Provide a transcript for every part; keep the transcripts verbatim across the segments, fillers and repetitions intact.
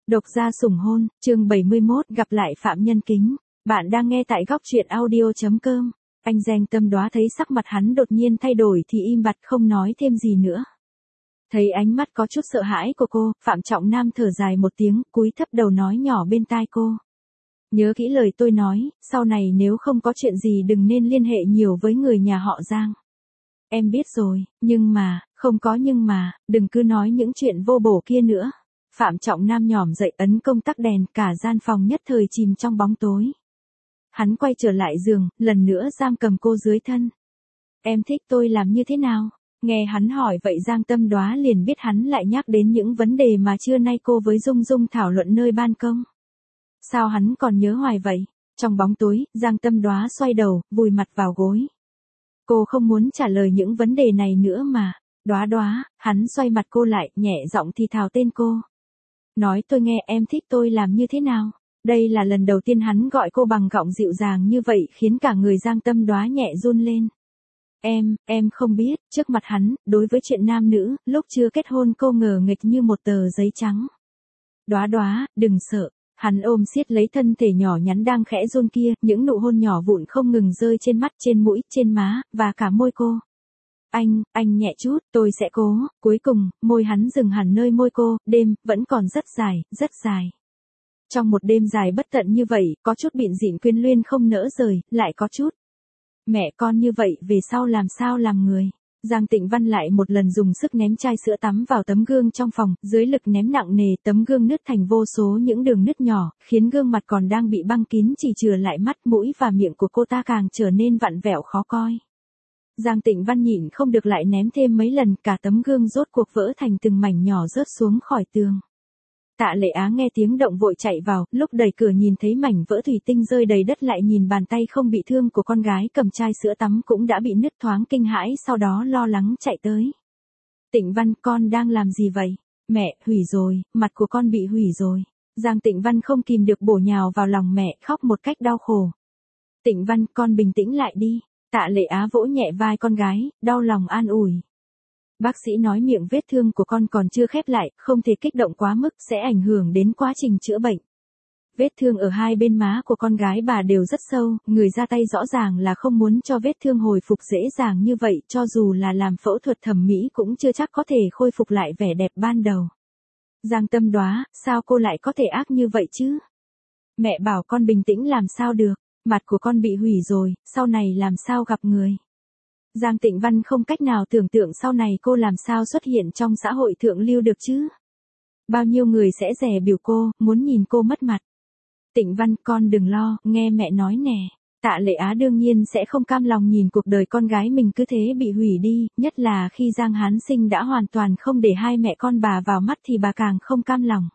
Độc gia sủng hôn, chương bảy mươi mốt, gặp lại Phạm Nhân Kính. Bạn đang nghe tại góc truyện audio chấm com. Anh Giang Tâm Đóa thấy sắc mặt hắn đột nhiên thay đổi thì im bặt không nói thêm gì nữa. Thấy ánh mắt có chút sợ hãi của cô, Phạm Trọng Nam thở dài một tiếng, cúi thấp đầu nói nhỏ bên tai cô. Nhớ kỹ lời tôi nói, sau này nếu không có chuyện gì đừng nên liên hệ nhiều với người nhà họ Giang. Em biết rồi, nhưng mà, không có nhưng mà, đừng cứ nói những chuyện vô bổ kia nữa. Phạm Trọng Nam nhỏm dậy ấn công tắc đèn, cả gian phòng nhất thời chìm trong bóng tối. Hắn quay trở lại giường, lần nữa giam cầm cô dưới thân. Em thích tôi làm như thế nào? Nghe hắn hỏi vậy Giang Tâm Đóa liền biết hắn lại nhắc đến những vấn đề mà trưa nay cô với Dung Dung thảo luận nơi ban công. Sao hắn còn nhớ hoài vậy? Trong bóng tối, Giang Tâm Đóa xoay đầu, vùi mặt vào gối. Cô không muốn trả lời những vấn đề này nữa mà. Đóa Đóa, hắn xoay mặt cô lại, nhẹ giọng thì thào tên cô. Nói tôi nghe em thích tôi làm như thế nào? Đây là lần đầu tiên hắn gọi cô bằng giọng dịu dàng như vậy khiến cả người Giang Tâm Đóa nhẹ run lên. Em, em không biết, trước mặt hắn, đối với chuyện nam nữ, lúc chưa kết hôn cô ngờ nghịch như một tờ giấy trắng. Đóa Đóa, đừng sợ. Hắn ôm siết lấy thân thể nhỏ nhắn đang khẽ run kia, những nụ hôn nhỏ vụn không ngừng rơi trên mắt, trên mũi, trên má, và cả môi cô. Anh, anh nhẹ chút, tôi sẽ cố. Cuối cùng, môi hắn dừng hẳn nơi môi cô, đêm, vẫn còn rất dài, rất dài. Trong một đêm dài bất tận như vậy, có chút bịn dịn quyến luyên không nỡ rời, lại có chút. Mẹ con như vậy, về sau làm sao làm người. Giang Tịnh Văn lại một lần dùng sức ném chai sữa tắm vào tấm gương trong phòng, dưới lực ném nặng nề tấm gương nứt thành vô số những đường nứt nhỏ, khiến gương mặt còn đang bị băng kín chỉ chừa lại mắt, mũi và miệng của cô ta càng trở nên vặn vẹo khó coi. Giang Tịnh Văn nhịn không được lại ném thêm mấy lần, cả tấm gương rốt cuộc vỡ thành từng mảnh nhỏ rớt xuống khỏi tường. Tạ Lệ Á nghe tiếng động vội chạy vào, lúc đẩy cửa nhìn thấy mảnh vỡ thủy tinh rơi đầy đất lại nhìn bàn tay không bị thương của con gái cầm chai sữa tắm cũng đã bị nứt thoáng kinh hãi sau đó lo lắng chạy tới. Tịnh Văn, con đang làm gì vậy? Mẹ, hủy rồi, mặt của con bị hủy rồi. Giang Tịnh Văn không kìm được bổ nhào vào lòng mẹ, khóc một cách đau khổ. Tịnh Văn, con bình tĩnh lại đi. Tạ Lệ Á vỗ nhẹ vai con gái, đau lòng an ủi. Bác sĩ nói miệng vết thương của con còn chưa khép lại, không thể kích động quá mức, sẽ ảnh hưởng đến quá trình chữa bệnh. Vết thương ở hai bên má của con gái bà đều rất sâu, người ra tay rõ ràng là không muốn cho vết thương hồi phục dễ dàng như vậy, cho dù là làm phẫu thuật thẩm mỹ cũng chưa chắc có thể khôi phục lại vẻ đẹp ban đầu. Giang Tâm Đóa, sao cô lại có thể ác như vậy chứ? Mẹ bảo con bình tĩnh làm sao được, mặt của con bị hủy rồi, sau này làm sao gặp người. Giang Tịnh Văn không cách nào tưởng tượng sau này cô làm sao xuất hiện trong xã hội thượng lưu được chứ. Bao nhiêu người sẽ dè bỉu cô, muốn nhìn cô mất mặt. Tịnh Văn, con đừng lo, nghe mẹ nói nè. Tạ Lệ Á đương nhiên sẽ không cam lòng nhìn cuộc đời con gái mình cứ thế bị hủy đi, nhất là khi Giang Hán Sinh đã hoàn toàn không để hai mẹ con bà vào mắt thì bà càng không cam lòng.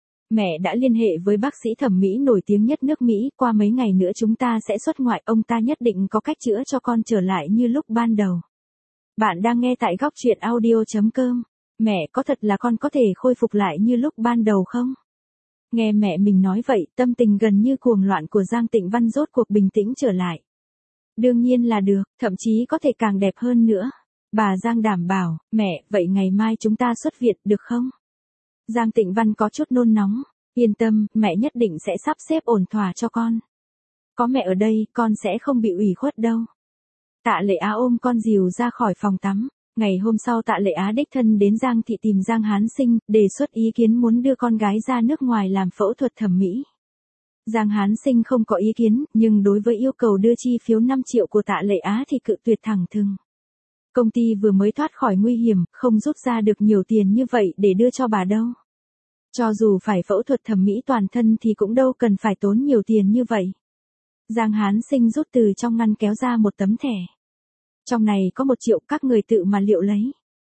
Mẹ đã liên hệ với bác sĩ thẩm mỹ nổi tiếng nhất nước Mỹ, qua mấy ngày nữa chúng ta sẽ xuất ngoại, ông ta nhất định có cách chữa cho con trở lại như lúc ban đầu. Bạn đang nghe tại góc truyện audio chấm com. Mẹ, có thật là con có thể khôi phục lại như lúc ban đầu không? Nghe mẹ mình nói vậy, tâm tình gần như cuồng loạn của Giang Tịnh Văn rốt cuộc bình tĩnh trở lại. Đương nhiên là được, thậm chí có thể càng đẹp hơn nữa. Bà Giang đảm bảo, mẹ, vậy ngày mai chúng ta xuất viện, được không? Giang Tịnh Văn có chút nôn nóng. Yên tâm, mẹ nhất định sẽ sắp xếp ổn thỏa cho con. Có mẹ ở đây, con sẽ không bị ủy khuất đâu. Tạ Lệ Á ôm con dìu ra khỏi phòng tắm. Ngày hôm sau Tạ Lệ Á đích thân đến Giang thị tìm Giang Hán Sinh, đề xuất ý kiến muốn đưa con gái ra nước ngoài làm phẫu thuật thẩm mỹ. Giang Hán Sinh không có ý kiến, nhưng đối với yêu cầu đưa chi phiếu năm triệu của Tạ Lệ Á thì cự tuyệt thẳng thừng. Công ty vừa mới thoát khỏi nguy hiểm, không rút ra được nhiều tiền như vậy để đưa cho bà đâu. Cho dù phải phẫu thuật thẩm mỹ toàn thân thì cũng đâu cần phải tốn nhiều tiền như vậy. Giang Hán Sinh rút từ trong ngăn kéo ra một tấm thẻ. Trong này có một triệu, các người tự mà liệu lấy.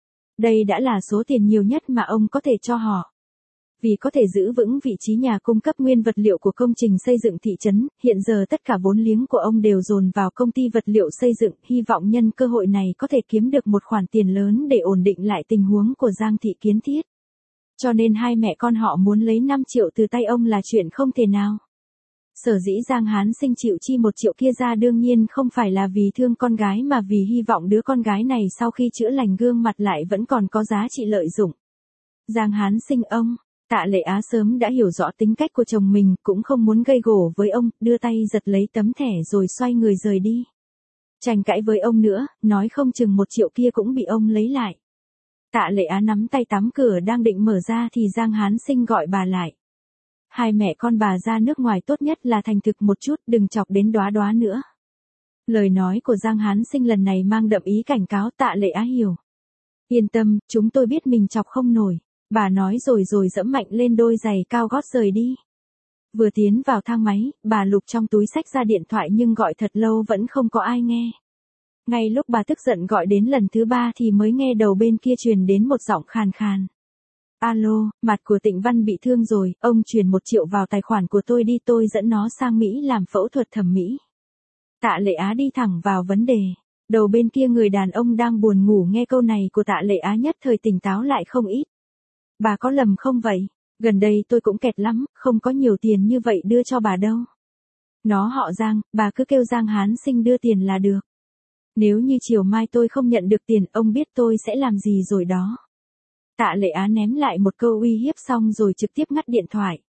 Đây đã là số tiền nhiều nhất mà ông có thể cho họ. Vì có thể giữ vững vị trí nhà cung cấp nguyên vật liệu của công trình xây dựng thị trấn, hiện giờ tất cả vốn liếng của ông đều dồn vào công ty vật liệu xây dựng, hy vọng nhân cơ hội này có thể kiếm được một khoản tiền lớn để ổn định lại tình huống của Giang thị kiến thiết. Cho nên hai mẹ con họ muốn lấy năm triệu từ tay ông là chuyện không thể nào. Sở dĩ Giang Hán Sinh chịu chi một triệu kia ra đương nhiên không phải là vì thương con gái mà vì hy vọng đứa con gái này sau khi chữa lành gương mặt lại vẫn còn có giá trị lợi dụng. Giang Hán Sinh ông, Tạ Lệ Á sớm đã hiểu rõ tính cách của chồng mình, cũng không muốn gây gổ với ông, đưa tay giật lấy tấm thẻ rồi xoay người rời đi. Tranh cãi với ông nữa, nói không chừng một triệu kia cũng bị ông lấy lại. Tạ Lệ Á nắm tay tắm cửa đang định mở ra thì Giang Hán Sinh gọi bà lại. Hai mẹ con bà ra nước ngoài tốt nhất là thành thực một chút, đừng chọc đến Đóa Đóa nữa. Lời nói của Giang Hán Sinh lần này mang đậm ý cảnh cáo. Tạ Lệ Á hiểu. Yên tâm, chúng tôi biết mình chọc không nổi. Bà nói rồi rồi dẫm mạnh lên đôi giày cao gót rời đi. Vừa tiến vào thang máy, bà lục trong túi xách ra điện thoại nhưng gọi thật lâu vẫn không có ai nghe. Ngay lúc bà tức giận gọi đến lần thứ ba thì mới nghe đầu bên kia truyền đến một giọng khàn khàn. Alo, mặt của Tịnh Văn bị thương rồi, ông chuyển một triệu vào tài khoản của tôi đi, tôi dẫn nó sang Mỹ làm phẫu thuật thẩm mỹ. Tạ Lệ Á đi thẳng vào vấn đề. Đầu bên kia người đàn ông đang buồn ngủ nghe câu này của Tạ Lệ Á nhất thời tỉnh táo lại không ít. Bà có lầm không vậy? Gần đây tôi cũng kẹt lắm, không có nhiều tiền như vậy đưa cho bà đâu. Nó họ Giang, bà cứ kêu Giang Hán Sinh đưa tiền là được. Nếu như chiều mai tôi không nhận được tiền, ông biết tôi sẽ làm gì rồi đó. Tạ Lệ Á ném lại một câu uy hiếp xong rồi trực tiếp ngắt điện thoại.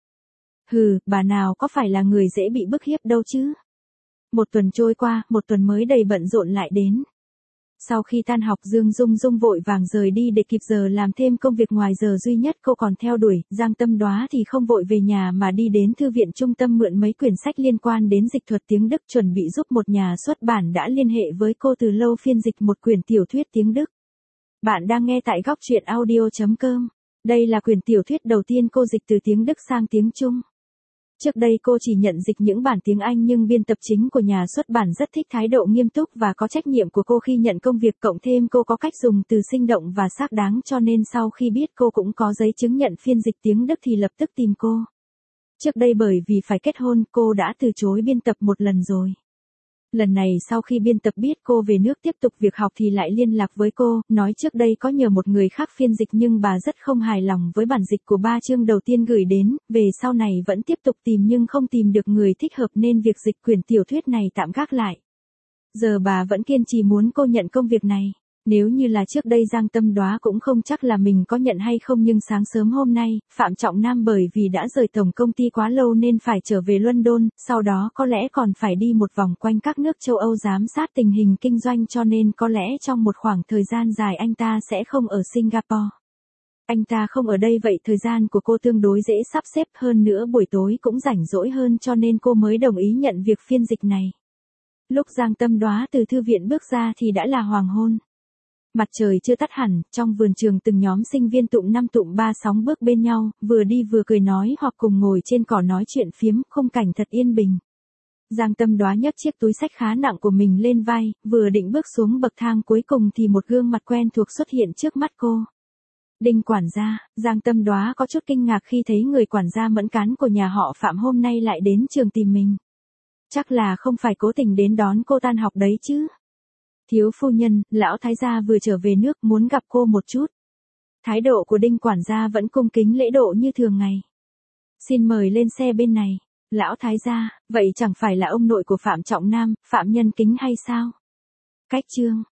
Hừ, bà nào có phải là người dễ bị bức hiếp đâu chứ. Một tuần trôi qua, một tuần mới đầy bận rộn lại đến. Sau khi tan học Dương Dung Dung vội vàng rời đi để kịp giờ làm thêm công việc ngoài giờ duy nhất cô còn theo đuổi. Giang Tâm Đóa thì không vội về nhà mà đi đến thư viện trung tâm mượn mấy quyển sách liên quan đến dịch thuật tiếng Đức, chuẩn bị giúp một nhà xuất bản đã liên hệ với cô từ lâu phiên dịch một quyển tiểu thuyết tiếng Đức. Bạn đang nghe tại góc truyện audio chấm com. Đây là quyển tiểu thuyết đầu tiên cô dịch từ tiếng Đức sang tiếng Trung. Trước đây cô chỉ nhận dịch những bản tiếng Anh nhưng biên tập chính của nhà xuất bản rất thích thái độ nghiêm túc và có trách nhiệm của cô khi nhận công việc, cộng thêm cô có cách dùng từ sinh động và xác đáng, cho nên sau khi biết cô cũng có giấy chứng nhận phiên dịch tiếng Đức thì lập tức tìm cô. Trước đây bởi vì phải kết hôn cô đã từ chối biên tập một lần rồi. Lần này sau khi biên tập biết cô về nước tiếp tục việc học thì lại liên lạc với cô, nói trước đây có nhờ một người khác phiên dịch nhưng bà rất không hài lòng với bản dịch của ba chương đầu tiên gửi đến, về sau này vẫn tiếp tục tìm nhưng không tìm được người thích hợp nên việc dịch quyển tiểu thuyết này tạm gác lại. Giờ bà vẫn kiên trì muốn cô nhận công việc này. Nếu như là trước đây Giang Tâm Đóa cũng không chắc là mình có nhận hay không, nhưng sáng sớm hôm nay, Phạm Trọng Nam bởi vì đã rời tổng công ty quá lâu nên phải trở về London, sau đó có lẽ còn phải đi một vòng quanh các nước châu Âu giám sát tình hình kinh doanh, cho nên có lẽ trong một khoảng thời gian dài anh ta sẽ không ở Singapore. Anh ta không ở đây vậy thời gian của cô tương đối dễ sắp xếp, hơn nữa buổi tối cũng rảnh rỗi hơn cho nên cô mới đồng ý nhận việc phiên dịch này. Lúc Giang Tâm Đóa từ thư viện bước ra thì đã là hoàng hôn. Mặt trời chưa tắt hẳn, trong vườn trường từng nhóm sinh viên tụm năm tụm ba sóng bước bên nhau, vừa đi vừa cười nói hoặc cùng ngồi trên cỏ nói chuyện phiếm, khung cảnh thật yên bình. Giang Tâm Đóa nhấc chiếc túi xách khá nặng của mình lên vai, vừa định bước xuống bậc thang cuối cùng thì một gương mặt quen thuộc xuất hiện trước mắt cô. Đinh quản gia. Giang Tâm Đóa có chút kinh ngạc khi thấy người quản gia mẫn cán của nhà họ Phạm hôm nay lại đến trường tìm mình. Chắc là không phải cố tình đến đón cô tan học đấy chứ. Thiếu phu nhân, lão thái gia vừa trở về nước muốn gặp cô một chút. Thái độ của Đinh quản gia vẫn cung kính lễ độ như thường ngày. Xin mời lên xe bên này. Lão thái gia, vậy chẳng phải là ông nội của Phạm Trọng Nam, Phạm Nhân Kính hay sao? Cách chương.